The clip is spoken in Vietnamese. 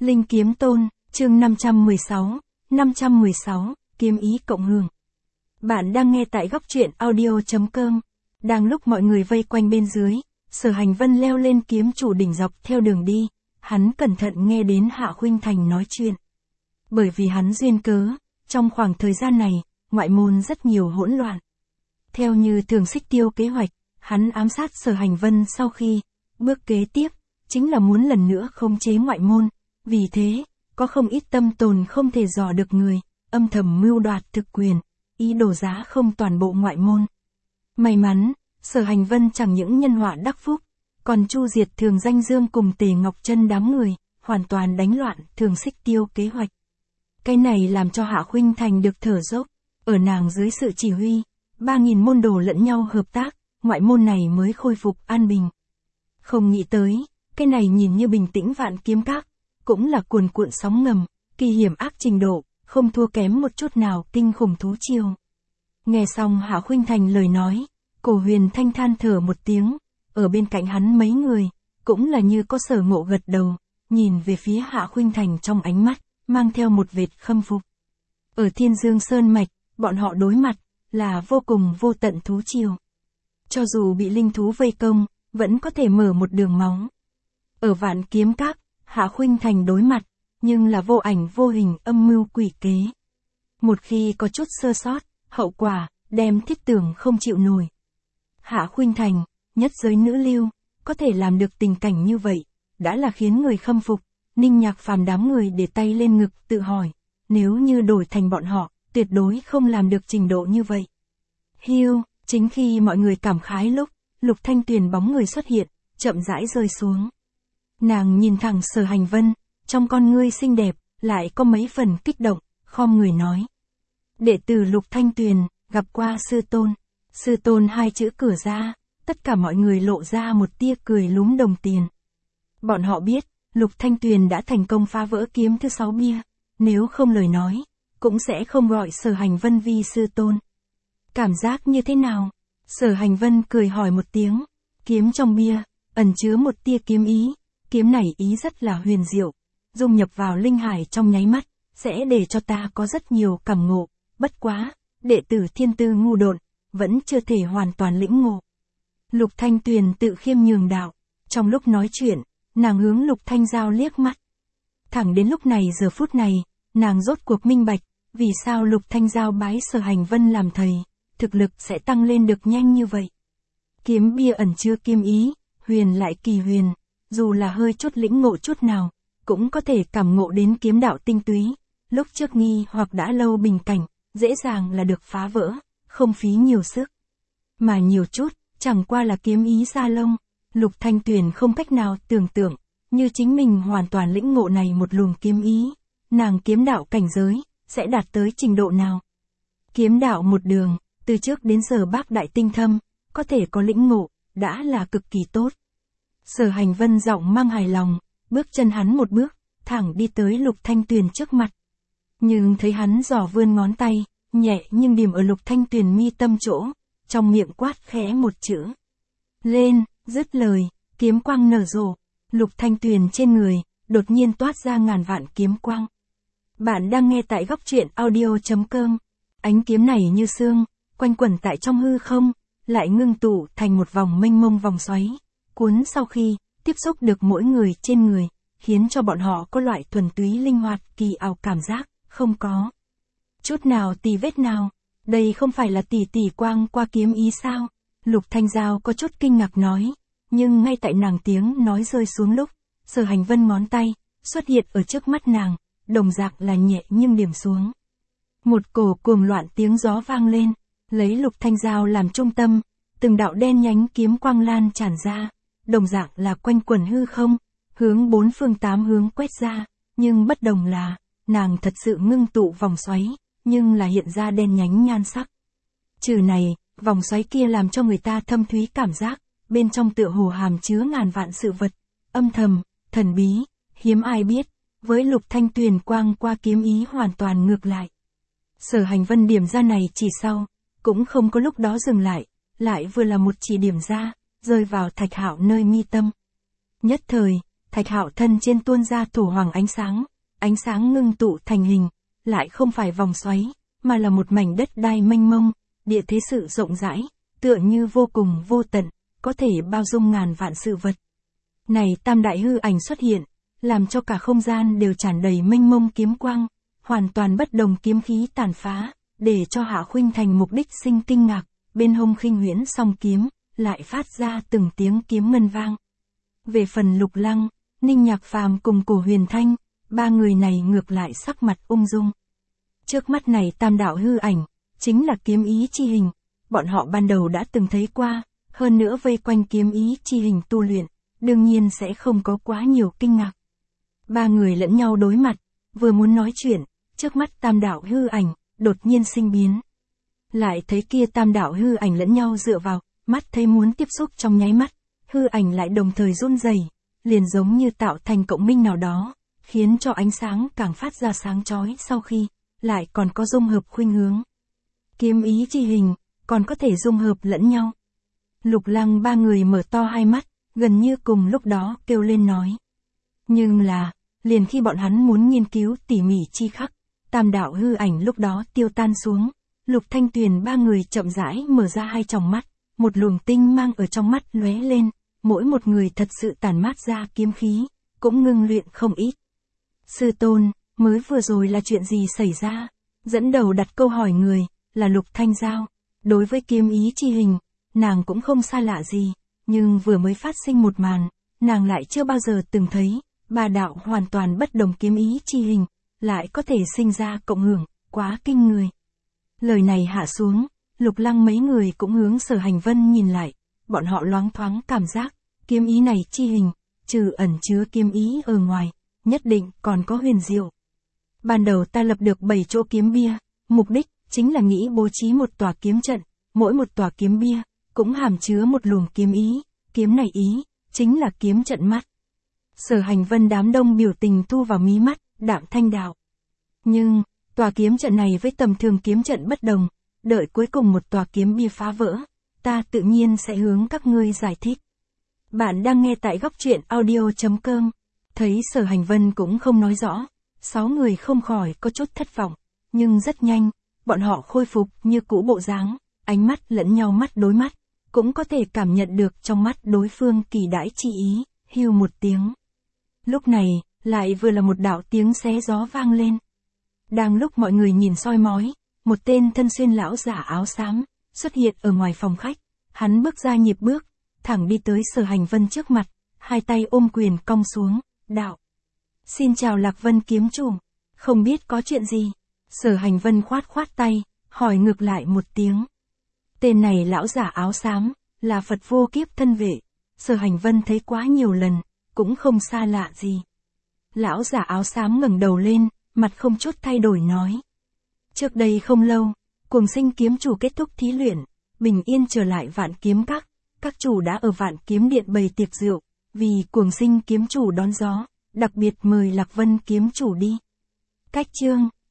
Linh Kiếm Tôn, chương 516, kiếm ý cộng hưởng. Bạn đang nghe tại góc truyện audio.com. Đang lúc mọi người vây quanh bên dưới, Sở Hành Vân leo lên kiếm chủ đỉnh dọc theo đường đi, hắn cẩn thận nghe đến Hạ Khuynh Thành nói chuyện. Bởi vì hắn duyên cớ, trong khoảng thời gian này, ngoại môn rất nhiều hỗn loạn. Theo như Thường Xích Tiêu kế hoạch, hắn ám sát Sở Hành Vân sau khi, bước kế tiếp, chính là muốn lần nữa khống chế ngoại môn. Vì thế, có không ít tâm tồn không thể dò được người, âm thầm mưu đoạt thực quyền, ý đồ giá không toàn bộ ngoại môn. May mắn, Sở Hành Vân chẳng những nhân họa đắc phúc, còn chu diệt Thường Danh Dương cùng Tề Ngọc Chân đám người, hoàn toàn đánh loạn Thường Xích Tiêu kế hoạch. Cái này làm cho Hạ Khuynh Thành được thở dốc, ở nàng dưới sự chỉ huy, 3.000 môn đồ lẫn nhau hợp tác, ngoại môn này mới khôi phục an bình. Không nghĩ tới, cái này nhìn như bình tĩnh Vạn Kiếm Các, cũng là cuồn cuộn sóng ngầm, kỳ hiểm ác trình độ, không thua kém một chút nào kinh khủng thú triều. Nghe xong Hạ Khuynh Thành lời nói, Cổ Huyền Thanh than thở một tiếng, ở bên cạnh hắn mấy người, cũng là như có sở ngộ gật đầu, nhìn về phía Hạ Khuynh Thành trong ánh mắt, mang theo một vệt khâm phục. Ở Thiên Dương Sơn Mạch, bọn họ đối mặt, là vô cùng vô tận thú triều. Cho dù bị linh thú vây công, vẫn có thể mở một đường máu. Ở Vạn Kiếm Các, Hạ Khuynh Thành đối mặt, nhưng là vô ảnh vô hình âm mưu quỷ kế. Một khi có chút sơ sót, hậu quả, đem Thiết Tưởng không chịu nổi. Hạ Khuynh Thành, nhất giới nữ lưu, có thể làm được tình cảnh như vậy, đã là khiến người khâm phục. Ninh Nhạc Phàm đám người để tay lên ngực tự hỏi, nếu như đổi thành bọn họ, tuyệt đối không làm được trình độ như vậy. Hiu, chính khi mọi người cảm khái lúc, Lục Thanh Tuyền bóng người xuất hiện, chậm rãi rơi xuống. Nàng nhìn thẳng Sở Hành Vân, trong con ngươi xinh đẹp, lại có mấy phần kích động, khom người nói. Đệ tử Lục Thanh Tuyền, gặp qua sư tôn. Sư tôn hai chữ cửa ra, tất cả mọi người lộ ra một tia cười lúm đồng tiền. Bọn họ biết, Lục Thanh Tuyền đã thành công phá vỡ kiếm thứ 6 bia, nếu không lời nói, cũng sẽ không gọi Sở Hành Vân vi sư tôn. Cảm giác như thế nào? Sở Hành Vân cười hỏi một tiếng, kiếm trong bia, ẩn chứa một tia kiếm ý, kiếm này ý rất là huyền diệu, dung nhập vào linh hải trong nháy mắt, sẽ để cho ta có rất nhiều cảm ngộ, bất quá, đệ tử thiên tư ngu độn, vẫn chưa thể hoàn toàn lĩnh ngộ. Lục Thanh Tuyền tự khiêm nhường đạo, trong lúc nói chuyện, nàng hướng Lục Thanh Giao liếc mắt. Thẳng đến lúc này giờ phút này, nàng rốt cuộc minh bạch, vì sao Lục Thanh Giao bái Sở Hành Vân làm thầy, thực lực sẽ tăng lên được nhanh như vậy. Kiếm bia ẩn chứa kiếm ý, huyền lại kỳ huyền, dù là hơi chút lĩnh ngộ chút nào, cũng có thể cảm ngộ đến kiếm đạo tinh túy, lúc trước nghi hoặc đã lâu bình cảnh, dễ dàng là được phá vỡ, không phí nhiều sức. Mà nhiều chút, chẳng qua là kiếm ý da lông, Lục Thanh Tuyền không cách nào tưởng tượng, như chính mình hoàn toàn lĩnh ngộ này một luồng kiếm ý, nàng kiếm đạo cảnh giới, sẽ đạt tới trình độ nào. Kiếm đạo một đường, từ trước đến giờ bác đại tinh thâm, có thể có lĩnh ngộ, đã là cực kỳ tốt. Sở Hành Vân giọng mang hài lòng, bước chân hắn một bước, thẳng đi tới Lục Thanh Tuyền trước mặt. Nhưng thấy hắn giỏ vươn ngón tay, nhẹ nhưng điểm ở Lục Thanh Tuyền mi tâm chỗ, trong miệng quát khẽ một chữ. Lên, dứt lời, kiếm quang nở rộ, Lục Thanh Tuyền trên người, đột nhiên toát ra ngàn vạn kiếm quang. Bạn đang nghe tại góc truyện audio.com. Ánh kiếm này như sương, quanh quẩn tại trong hư không, lại ngưng tụ thành một vòng mênh mông vòng xoáy, cuốn sau khi tiếp xúc được mỗi người trên người, khiến cho bọn họ có loại thuần túy linh hoạt kỳ ảo cảm giác, không có chút nào tì vết nào. Đây không phải là tỷ quang qua kiếm ý sao? Lục Thanh Giao có chút kinh ngạc nói, nhưng ngay tại nàng tiếng nói rơi xuống lúc, Sở Hành Vân ngón tay xuất hiện ở trước mắt nàng, đồng dạng là nhẹ nhưng điểm xuống. Một cổ cuồng loạn tiếng gió vang lên, lấy Lục Thanh Giao làm trung tâm, từng đạo đen nhánh kiếm quang lan tràn ra, đồng dạng là quanh quẩn hư không, hướng bốn phương tám hướng quét ra, nhưng bất đồng là, nàng thật sự ngưng tụ vòng xoáy, nhưng là hiện ra đen nhánh nhan sắc. Trừ này, vòng xoáy kia làm cho người ta thâm thúy cảm giác, bên trong tựa hồ hàm chứa ngàn vạn sự vật, âm thầm, thần bí, hiếm ai biết, với Lục Thanh Tuyền quang qua kiếm ý hoàn toàn ngược lại. Sở Hành Vân điểm ra này chỉ sau, cũng không có lúc đó dừng lại vừa là một chỉ điểm ra, rơi vào Thạch Hạo nơi mi tâm. Nhất thời, Thạch Hạo thân trên tuôn ra thổ hoàng ánh sáng ngưng tụ thành hình, lại không phải vòng xoáy, mà là một mảnh đất đai mênh mông, địa thế sự rộng rãi, tựa như vô cùng vô tận, có thể bao dung ngàn vạn sự vật. Này tam đại hư ảnh xuất hiện, làm cho cả không gian đều tràn đầy mênh mông kiếm quang, hoàn toàn bất đồng kiếm khí tàn phá, để cho Hạ Khuynh Thành mục đích sinh kinh ngạc, bên hông khinh huyễn song kiếm, lại phát ra từng tiếng kiếm ngân vang. Về phần Lục Lăng, Ninh Nhạc Phàm cùng Cổ Huyền Thanh, ba người này ngược lại sắc mặt ung dung. Trước mắt này tam đạo hư ảnh, chính là kiếm ý chi hình, bọn họ ban đầu đã từng thấy qua, hơn nữa vây quanh kiếm ý chi hình tu luyện, đương nhiên sẽ không có quá nhiều kinh ngạc. Ba người lẫn nhau đối mặt, vừa muốn nói chuyện, trước mắt tam đạo hư ảnh, đột nhiên sinh biến. Lại thấy kia tam đạo hư ảnh lẫn nhau dựa vào, mắt thấy muốn tiếp xúc trong nháy mắt, hư ảnh lại đồng thời run rẩy, liền giống như tạo thành cộng minh nào đó, khiến cho ánh sáng càng phát ra sáng chói sau khi, lại còn có dung hợp khuynh hướng. Kiếm ý chi hình, còn có thể dung hợp lẫn nhau. Lục Lăng ba người mở to hai mắt, gần như cùng lúc đó kêu lên nói. Nhưng là, liền khi bọn hắn muốn nghiên cứu tỉ mỉ chi khắc, tam đạo hư ảnh lúc đó tiêu tan xuống, Lục Thanh Tuyền ba người chậm rãi mở ra hai tròng mắt, một luồng tinh mang ở trong mắt lóe lên, mỗi một người thật sự tản mát ra kiếm khí, cũng ngưng luyện không ít. Sư tôn, mới vừa rồi là chuyện gì xảy ra? Dẫn đầu đặt câu hỏi người, là Lục Thanh Giao. Đối với kiếm ý chi hình, nàng cũng không xa lạ gì, nhưng vừa mới phát sinh một màn, nàng lại chưa bao giờ từng thấy, ba đạo hoàn toàn bất đồng kiếm ý chi hình, lại có thể sinh ra cộng hưởng, quá kinh người. Lời này hạ xuống, Lục Lăng mấy người cũng hướng Sở Hành Vân nhìn lại, bọn họ loáng thoáng cảm giác, kiếm ý này chi hình, trừ ẩn chứa kiếm ý ở ngoài, nhất định còn có huyền diệu. Ban đầu ta lập được 7 chỗ kiếm bia, mục đích chính là nghĩ bố trí một tòa kiếm trận, mỗi một tòa kiếm bia cũng hàm chứa một luồng kiếm ý, kiếm này ý chính là kiếm trận mắt. Sở Hành Vân đám đông biểu tình thu vào mí mắt, đạm thanh đạo. Nhưng, tòa kiếm trận này với tầm thường kiếm trận bất đồng, đợi cuối cùng một tòa kiếm bia phá vỡ, ta tự nhiên sẽ hướng các ngươi giải thích. Bạn đang nghe tại góc truyện audio.com. Thấy Sở Hành Vân cũng không nói rõ, 6 người không khỏi có chút thất vọng, nhưng rất nhanh, bọn họ khôi phục như cũ bộ dáng, ánh mắt lẫn nhau mắt đối mắt, cũng có thể cảm nhận được trong mắt đối phương kỳ đãi chi ý, hưu một tiếng. Lúc này, lại vừa là một đạo tiếng xé gió vang lên. Đang lúc mọi người nhìn soi mói, một tên thân xuyên lão giả áo xám, xuất hiện ở ngoài phòng khách, hắn bước ra nhịp bước, thẳng đi tới Sở Hành Vân trước mặt, hai tay ôm quyền cong xuống, đạo. Xin chào Lạc Vân kiếm chủ, không biết có chuyện gì. Sở Hành Vân khoát khoát tay, hỏi ngược lại một tiếng. Tên này lão giả áo xám, là Phật vô kiếp thân vệ, Sở Hành Vân thấy quá nhiều lần, cũng không xa lạ gì. Lão giả áo xám ngẩng đầu lên, mặt không chút thay đổi nói. Trước đây không lâu, Cuồng Sinh kiếm chủ kết thúc thí luyện, bình yên trở lại Vạn Kiếm các chủ đã ở Vạn Kiếm Điện bày tiệc rượu, vì Cuồng Sinh kiếm chủ đón gió, đặc biệt mời Lạc Vân kiếm chủ đi. Cách chương